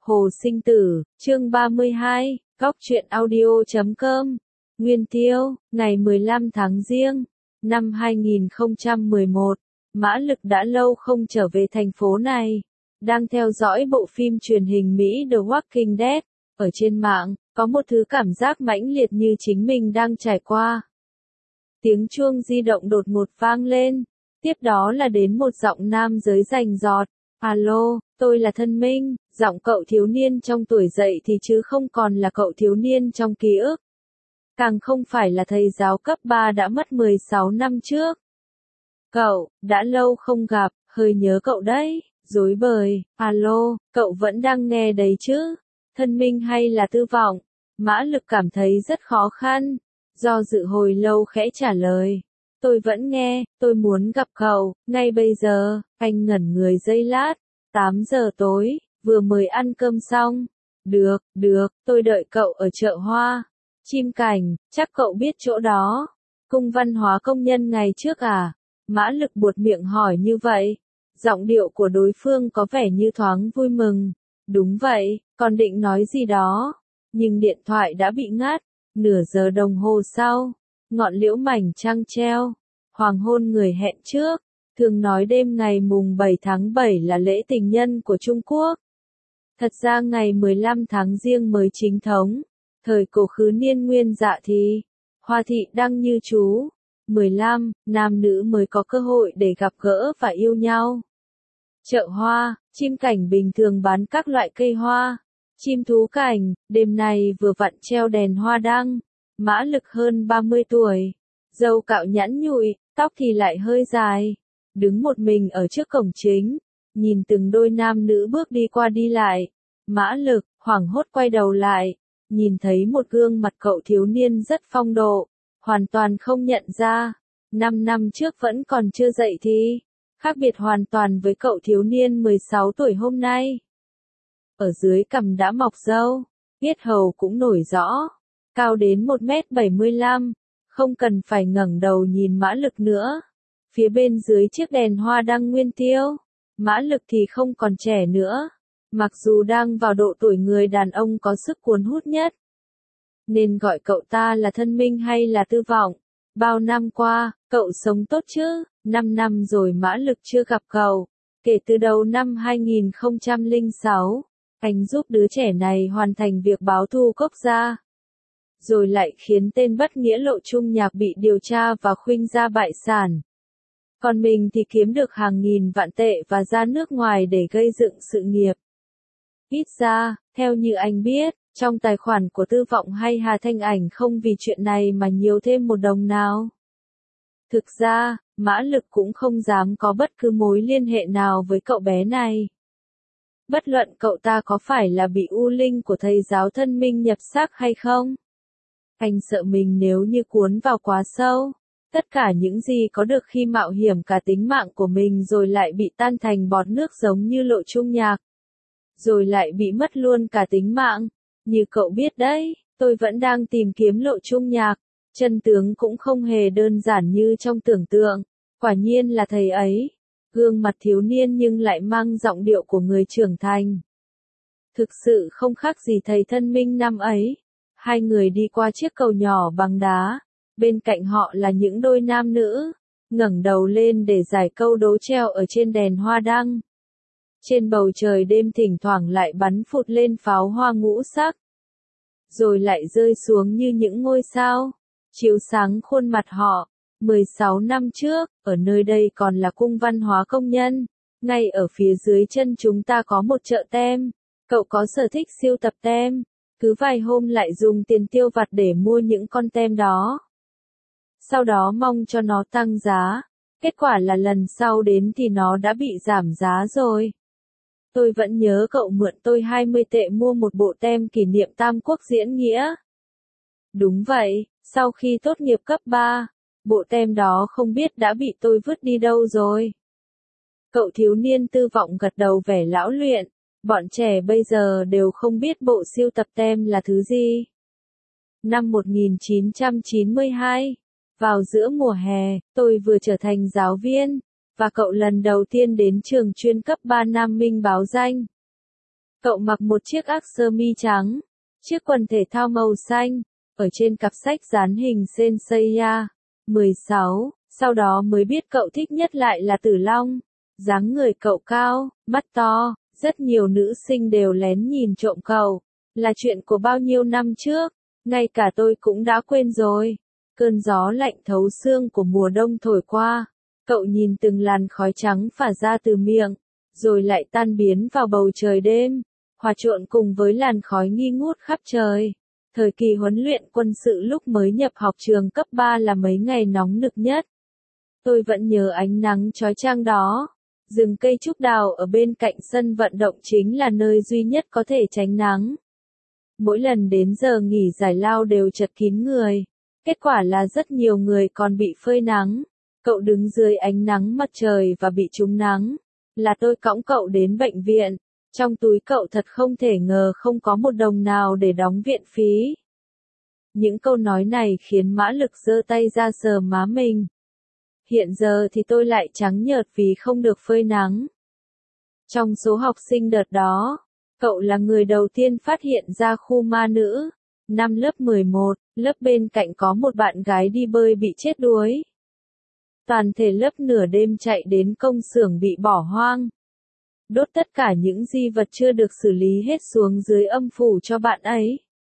Hồ Sinh Tử, chương 32, góc truyện audio.com, Nguyên Tiêu, ngày 15 tháng Giêng, năm 2011, Mã Lực đã lâu không trở về thành phố này, đang theo dõi bộ phim truyền hình Mỹ The Walking Dead, ở trên mạng, có một thứ cảm giác mãnh liệt như chính mình đang trải qua. Tiếng chuông di động đột ngột vang lên, tiếp đó là đến một giọng nam giới rành rọt, "Alo, tôi là Thân Minh." Giọng cậu thiếu niên trong tuổi dậy thì chứ không còn là cậu thiếu niên trong ký ức. Càng không phải là thầy giáo cấp 3 đã mất 16 năm trước. "Cậu, đã lâu không gặp, hơi nhớ cậu đấy." Rối bời, "Alo, cậu vẫn đang nghe đấy chứ? Thân Minh hay là Tư Vọng?" Mã Lực cảm thấy rất khó khăn, do dự hồi lâu khẽ trả lời. "Tôi vẫn nghe, tôi muốn gặp cậu, ngay bây giờ." Anh ngẩn người giây lát. 8 giờ tối, vừa mới ăn cơm xong. Được, tôi đợi cậu ở chợ Hoa. Chim Cảnh, chắc cậu biết chỗ đó. Cung văn hóa công nhân ngày trước à? Mã Lực buột miệng hỏi như vậy. Giọng điệu của đối phương có vẻ như thoáng vui mừng. Đúng vậy, còn định nói gì đó. Nhưng điện thoại đã bị ngắt. Nửa giờ đồng hồ sau, ngọn liễu mảnh trăng treo. Hoàng hôn người hẹn trước. Thường nói đêm ngày mùng 7 tháng 7 là lễ tình nhân của Trung Quốc. Thật ra ngày 15 tháng Giêng mới chính thống. Thời cổ khứ niên nguyên dạ thì, Hoa thị đăng như chú. 15, nam nữ mới có cơ hội để gặp gỡ và yêu nhau. Chợ Hoa, Chim Cảnh bình thường bán các loại cây hoa. Chim Thú Cảnh, đêm nay vừa vặn treo đèn hoa đăng. Mã Lực hơn 30 tuổi. Râu cạo nhẵn nhụi, tóc thì lại hơi dài. Đứng một mình ở trước cổng chính, nhìn từng đôi nam nữ bước đi qua đi lại. Mã Lực, hoảng hốt quay đầu lại, nhìn thấy một gương mặt cậu thiếu niên rất phong độ, hoàn toàn không nhận ra. 5 năm trước vẫn còn chưa dậy thì, khác biệt hoàn toàn với cậu thiếu niên 16 tuổi hôm nay. Ở dưới cằm đã mọc râu, yết hầu cũng nổi rõ, cao đến 1m75, không cần phải ngẩng đầu nhìn Mã Lực nữa. Phía bên dưới chiếc đèn hoa đăng Nguyên Tiêu, Mã Lực thì không còn trẻ nữa, mặc dù đang vào độ tuổi người đàn ông có sức cuốn hút nhất. Nên gọi cậu ta là Thân Minh hay là Tư Vọng? Bao năm qua, cậu sống tốt chứ? 5 năm rồi Mã Lực chưa gặp cậu. Kể từ đầu năm 2006, anh giúp đứa trẻ này hoàn thành việc báo thù quốc gia. Rồi lại khiến tên bất nghĩa Lộ Trung Nhạc bị điều tra và khuynh ra bại sản. Còn mình thì kiếm được hàng nghìn vạn tệ và ra nước ngoài để gây dựng sự nghiệp. Ít ra, theo như anh biết, trong tài khoản của Tư Vọng hay Hà Thanh Ảnh không vì chuyện này mà nhiều thêm một đồng nào. Thực ra, Mã Lực cũng không dám có bất cứ mối liên hệ nào với cậu bé này. Bất luận cậu ta có phải là bị u linh của thầy giáo Thân Minh nhập xác hay không. Anh sợ mình nếu như cuốn vào quá sâu. Tất cả những gì có được khi mạo hiểm cả tính mạng của mình rồi lại bị tan thành bọt nước giống như Lộ Trung Nhạc. Rồi lại bị mất luôn cả tính mạng. Như cậu biết đấy, tôi vẫn đang tìm kiếm Lộ Trung Nhạc. Chân tướng cũng không hề đơn giản như trong tưởng tượng. Quả nhiên là thầy ấy. Gương mặt thiếu niên nhưng lại mang giọng điệu của người trưởng thành. Thực sự không khác gì thầy Thân Minh năm ấy. Hai người đi qua chiếc cầu nhỏ bằng đá. Bên cạnh họ là những đôi nam nữ, ngẩng đầu lên để giải câu đố treo ở trên đèn hoa đăng. Trên bầu trời đêm thỉnh thoảng lại bắn phụt lên pháo hoa ngũ sắc. Rồi lại rơi xuống như những ngôi sao, chiếu sáng khuôn mặt họ. 16 năm trước, ở nơi đây còn là cung văn hóa công nhân. Ngay ở phía dưới chân chúng ta có một chợ tem. Cậu có sở thích sưu tập tem. Cứ vài hôm lại dùng tiền tiêu vặt để mua những con tem đó. Sau đó mong cho nó tăng giá. Kết quả là lần sau đến thì nó đã bị giảm giá rồi. Tôi vẫn nhớ cậu mượn tôi 20 tệ mua một bộ tem kỷ niệm Tam Quốc diễn nghĩa. Đúng vậy, sau khi tốt nghiệp cấp 3, bộ tem đó không biết đã bị tôi vứt đi đâu rồi. Cậu thiếu niên Tư Vọng gật đầu vẻ lão luyện. Bọn trẻ bây giờ đều không biết bộ sưu tập tem là thứ gì. Năm 1992. Vào giữa mùa hè, tôi vừa trở thành giáo viên, và cậu lần đầu tiên đến trường chuyên cấp 3 Nam Minh báo danh. Cậu mặc một chiếc áo sơ mi trắng, chiếc quần thể thao màu xanh, ở trên cặp sách dán hình Senseiya 16, sau đó mới biết cậu thích nhất lại là Tử Long. Dáng người cậu cao, mắt to, rất nhiều nữ sinh đều lén nhìn trộm cậu, là chuyện của bao nhiêu năm trước, ngay cả tôi cũng đã quên rồi. Cơn gió lạnh thấu xương của mùa đông thổi qua, cậu nhìn từng làn khói trắng phả ra từ miệng, rồi lại tan biến vào bầu trời đêm, hòa trộn cùng với làn khói nghi ngút khắp trời. Thời kỳ huấn luyện quân sự lúc mới nhập học trường cấp 3 là mấy ngày nóng nực nhất. Tôi vẫn nhớ ánh nắng chói chang đó. Rừng cây trúc đào ở bên cạnh sân vận động chính là nơi duy nhất có thể tránh nắng. Mỗi lần đến giờ nghỉ giải lao đều chật kín người. Kết quả là rất nhiều người còn bị phơi nắng. Cậu đứng dưới ánh nắng mặt trời và bị trúng nắng. Là tôi cõng cậu đến bệnh viện. Trong túi cậu thật không thể ngờ không có một đồng nào để đóng viện phí. Những câu nói này khiến Mã Lực giơ tay ra sờ má mình. Hiện giờ thì tôi lại trắng nhợt vì không được phơi nắng. Trong số học sinh đợt đó, cậu là người đầu tiên phát hiện ra khu ma nữ. Năm lớp 11, lớp bên cạnh có một bạn gái đi bơi bị chết đuối. Toàn thể lớp nửa đêm chạy đến công xưởng bị bỏ hoang. Đốt tất cả những di vật chưa được xử lý hết xuống dưới âm phủ cho bạn ấy.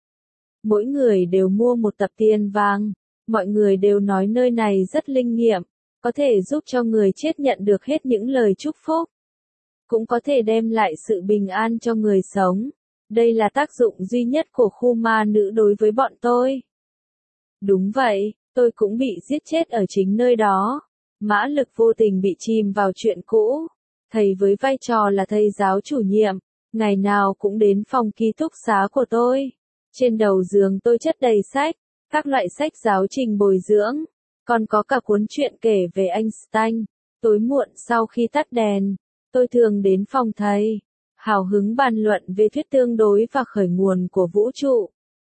Mỗi người đều mua một tập tiền vàng. Mọi người đều nói nơi này rất linh nghiệm, có thể giúp cho người chết nhận được hết những lời chúc phúc. Cũng có thể đem lại sự bình an cho người sống. Đây là tác dụng duy nhất của khu ma nữ đối với bọn tôi. Đúng vậy, tôi cũng bị giết chết ở chính nơi đó. Mã Lực vô tình bị chìm vào chuyện cũ. Thầy với vai trò là thầy giáo chủ nhiệm, ngày nào cũng đến phòng ký túc xá của tôi. Trên đầu giường tôi chất đầy sách, các loại sách giáo trình bồi dưỡng, còn có cả cuốn truyện kể về Einstein. Tối muộn sau khi tắt đèn, tôi thường đến phòng thầy, hào hứng bàn luận về thuyết tương đối và khởi nguồn của vũ trụ.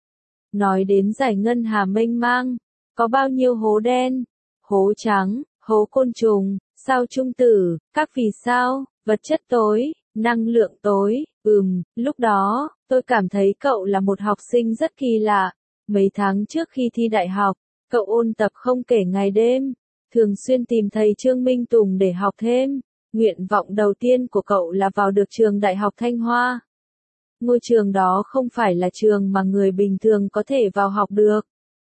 Nói đến giải ngân hà mênh mang, có bao nhiêu hố đen, hố trắng, hố côn trùng, sao trung tử, các vì sao, vật chất tối, năng lượng tối. Lúc đó, tôi cảm thấy cậu là một học sinh rất kỳ lạ. Mấy tháng trước khi thi đại học, cậu ôn tập không kể ngày đêm, thường xuyên tìm thầy Trương Minh Tùng để học thêm. Nguyện vọng đầu tiên của cậu là vào được trường Đại học Thanh Hoa. Ngôi trường đó không phải là trường mà người bình thường có thể vào học được.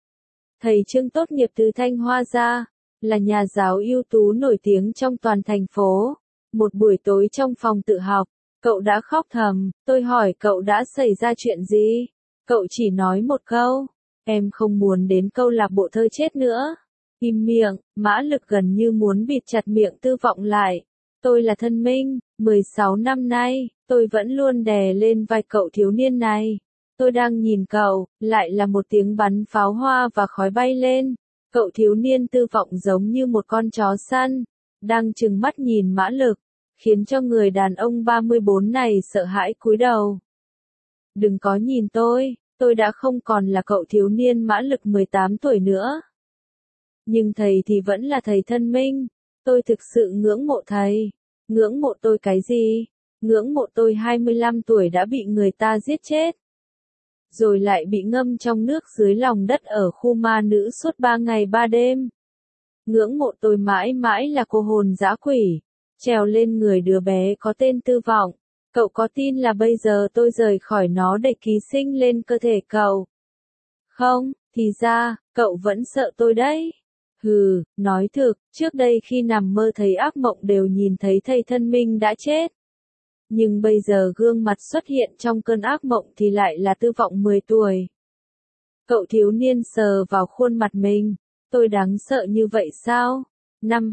Thầy Trương tốt nghiệp từ Thanh Hoa ra, là nhà giáo ưu tú nổi tiếng trong toàn thành phố. Một buổi tối trong phòng tự học, cậu đã khóc thầm. Tôi hỏi cậu đã xảy ra chuyện gì? Cậu chỉ nói một câu, em không muốn đến câu lạc bộ thơ chết nữa. Im miệng. Mã Lực gần như muốn bịt chặt miệng Tư Vọng lại. Tôi là Thân Minh, 16 năm nay, tôi vẫn luôn đè lên vai cậu thiếu niên này. Tôi đang nhìn cậu, lại là một tiếng bắn pháo hoa và khói bay lên. Cậu thiếu niên Tư Vọng giống như một con chó săn, đang trừng mắt nhìn Mã Lực, khiến cho người đàn ông 34 này sợ hãi cúi đầu. Đừng có nhìn tôi đã không còn là cậu thiếu niên Mã Lực 18 tuổi nữa. Nhưng thầy thì vẫn là thầy Thân Minh, tôi thực sự ngưỡng mộ thầy. Ngưỡng mộ tôi cái gì? Ngưỡng mộ tôi 25 tuổi đã bị người ta giết chết. Rồi lại bị ngâm trong nước dưới lòng đất ở khu ma nữ suốt 3 ngày 3 đêm. Ngưỡng mộ tôi mãi mãi là cô hồn dã quỷ, trèo lên người đứa bé có tên Tư Vọng. Cậu có tin là bây giờ tôi rời khỏi nó để ký sinh lên cơ thể cậu? Không, thì ra, cậu vẫn sợ tôi đấy. Hừ, nói thực, trước đây khi nằm mơ thấy ác mộng đều nhìn thấy thầy Thân Minh đã chết. Nhưng bây giờ gương mặt xuất hiện trong cơn ác mộng thì lại là Tư Vọng 10 tuổi. Cậu thiếu niên sờ vào khuôn mặt mình. Tôi đáng sợ như vậy sao? Năm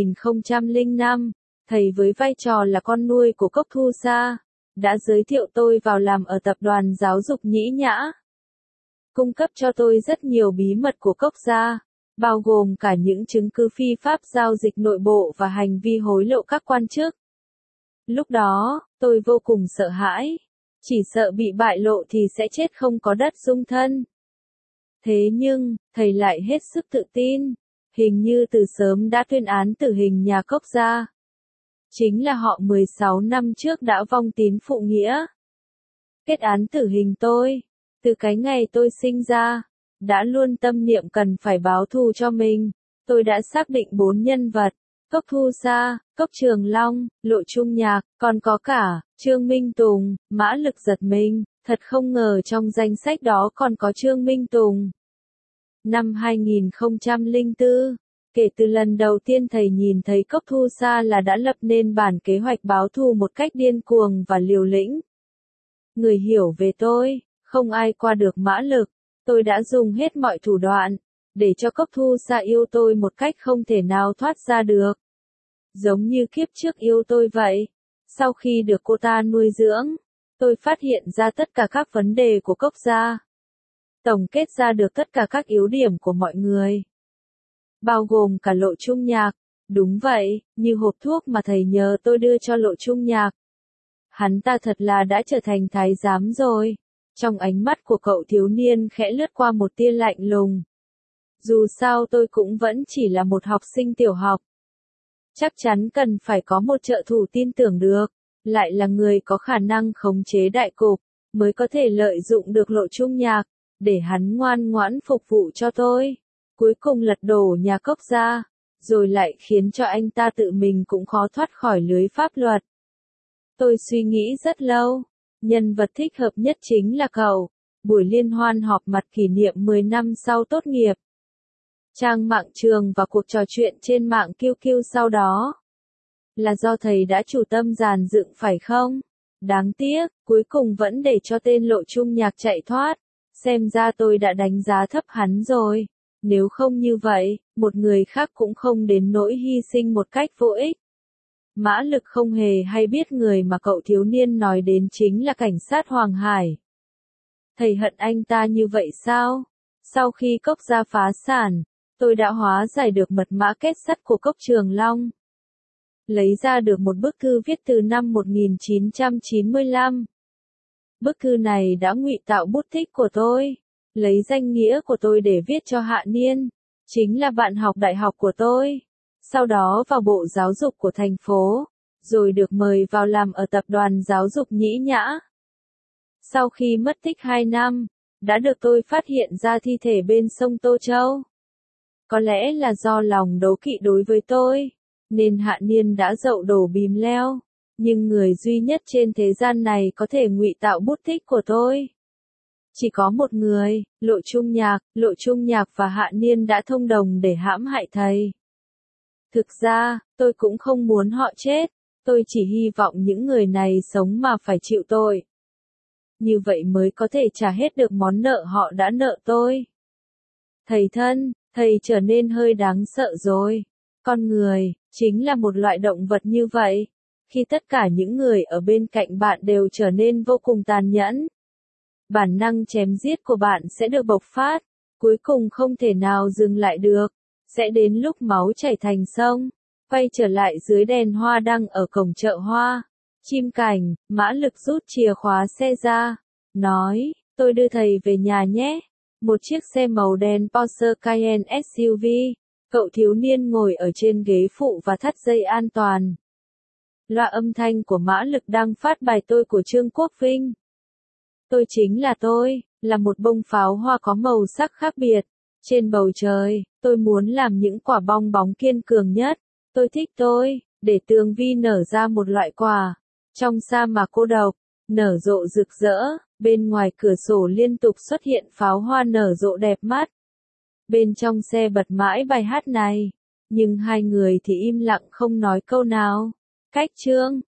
2005, thầy với vai trò là con nuôi của Cốc Thu Sa, đã giới thiệu tôi vào làm ở tập đoàn giáo dục Nhĩ Nhã. Cung cấp cho tôi rất nhiều bí mật của Cốc gia, bao gồm cả những chứng cứ phi pháp giao dịch nội bộ và hành vi hối lộ các quan chức. Lúc đó, tôi vô cùng sợ hãi, chỉ sợ bị bại lộ thì sẽ chết không có đất dung thân. Thế nhưng, thầy lại hết sức tự tin, hình như từ sớm đã tuyên án tử hình nhà Cốc gia. Chính là họ 16 năm trước đã vong tín phụ nghĩa. kết án tử hình tôi. Từ cái ngày tôi sinh ra, đã luôn tâm niệm cần phải báo thù cho mình. Tôi đã xác định 4 nhân vật, Cốc Thu Sa, Cốc Trường Long, Lộ Trung Nhạc, còn có cả Trương Minh Tùng. Mã Lực giật mình, thật không ngờ trong danh sách đó còn có Trương Minh Tùng. Năm 2004, kể từ lần đầu tiên thầy nhìn thấy Cốc Thu Sa là đã lập nên bản kế hoạch báo thù một cách điên cuồng và liều lĩnh. Người hiểu về tôi, không ai qua được Mã Lực. Tôi đã dùng hết mọi thủ đoạn, để cho Cốc Thu Sa yêu tôi một cách không thể nào thoát ra được. Giống như kiếp trước yêu tôi vậy. Sau khi được cô ta nuôi dưỡng, tôi phát hiện ra tất cả các vấn đề của Cốc gia. Tổng kết ra được tất cả các yếu điểm của mọi người. Bao gồm cả Lộ Trung Nhạc. Đúng vậy, như hộp thuốc mà thầy nhờ tôi đưa cho Lộ Trung Nhạc. Hắn ta thật là đã trở thành thái giám rồi. Trong ánh mắt của cậu thiếu niên khẽ lướt qua một tia lạnh lùng. Dù sao tôi cũng vẫn chỉ là một học sinh tiểu học. Chắc chắn cần phải có một trợ thủ tin tưởng được, lại là người có khả năng khống chế đại cục, mới có thể lợi dụng được Lộ Trung Nhạc, để hắn ngoan ngoãn phục vụ cho tôi. Cuối cùng lật đổ nhà Cốc gia, rồi lại khiến cho anh ta tự mình cũng khó thoát khỏi lưới pháp luật. Tôi suy nghĩ rất lâu, nhân vật thích hợp nhất chính là cậu. Buổi liên hoan họp mặt kỷ niệm 10 năm sau tốt nghiệp. Trang mạng trường và cuộc trò chuyện trên mạng QQ sau đó. Là do thầy đã chủ tâm dàn dựng phải không? Đáng tiếc, cuối cùng vẫn để cho tên Lộ Trung Nhạc chạy thoát. Xem ra tôi đã đánh giá thấp hắn rồi. Nếu không như vậy, một người khác cũng không đến nỗi hy sinh một cách vô ích. Mã Lực không hề hay biết người mà cậu thiếu niên nói đến chính là cảnh sát Hoàng Hải. Thầy hận anh ta như vậy sao? Sau khi Cốc gia phá sản, tôi đã hóa giải được mật mã kết sắt của Cốc Trường Long. Lấy ra được một bức thư viết từ năm 1995. Bức thư này đã ngụy tạo bút tích của tôi, lấy danh nghĩa của tôi để viết cho Hạ Niên, chính là bạn học đại học của tôi. Sau đó vào Bộ Giáo dục của thành phố, rồi được mời vào làm ở Tập đoàn Giáo dục Nhĩ Nhã. Sau khi mất tích 2 năm, đã được tôi phát hiện ra thi thể bên sông Tô Châu. Có lẽ là do lòng đố kỵ đối với tôi, nên Hạ Niên đã dậu đổ bìm leo. Nhưng người duy nhất trên thế gian này có thể ngụy tạo bút tích của tôi. Chỉ có một người, Lộ Trung Nhạc và Hạ Niên đã thông đồng để hãm hại thầy. Thực ra, tôi cũng không muốn họ chết, tôi chỉ hy vọng những người này sống mà phải chịu tội. Như vậy mới có thể trả hết được món nợ họ đã nợ tôi. Thầy thân, thầy trở nên hơi đáng sợ rồi. Con người, chính là một loại động vật như vậy. Khi tất cả những người ở bên cạnh bạn đều trở nên vô cùng tàn nhẫn, bản năng chém giết của bạn sẽ được bộc phát, cuối cùng không thể nào dừng lại được, sẽ đến lúc máu chảy thành sông. Quay trở lại dưới đèn hoa đăng ở cổng chợ hoa, Chim Cảnh, Mã Lực rút chìa khóa xe ra, nói, tôi đưa thầy về nhà nhé. Một chiếc xe màu đen Porsche Cayenne SUV, cậu thiếu niên ngồi ở trên ghế phụ và thắt dây an toàn. Loa âm thanh của Mã Lực đang phát bài tôi của Trương Quốc Vinh. Tôi chính là tôi, là một bông pháo hoa có màu sắc khác biệt. Trên bầu trời, tôi muốn làm những quả bong bóng kiên cường nhất. Tôi thích tôi, để tường vi nở ra một loại quả. Trong sa mạc cô độc, nở rộ rực rỡ, bên ngoài cửa sổ liên tục xuất hiện pháo hoa nở rộ đẹp mắt. Bên trong xe bật mãi bài hát này, nhưng hai người thì im lặng không nói câu nào. Cách chương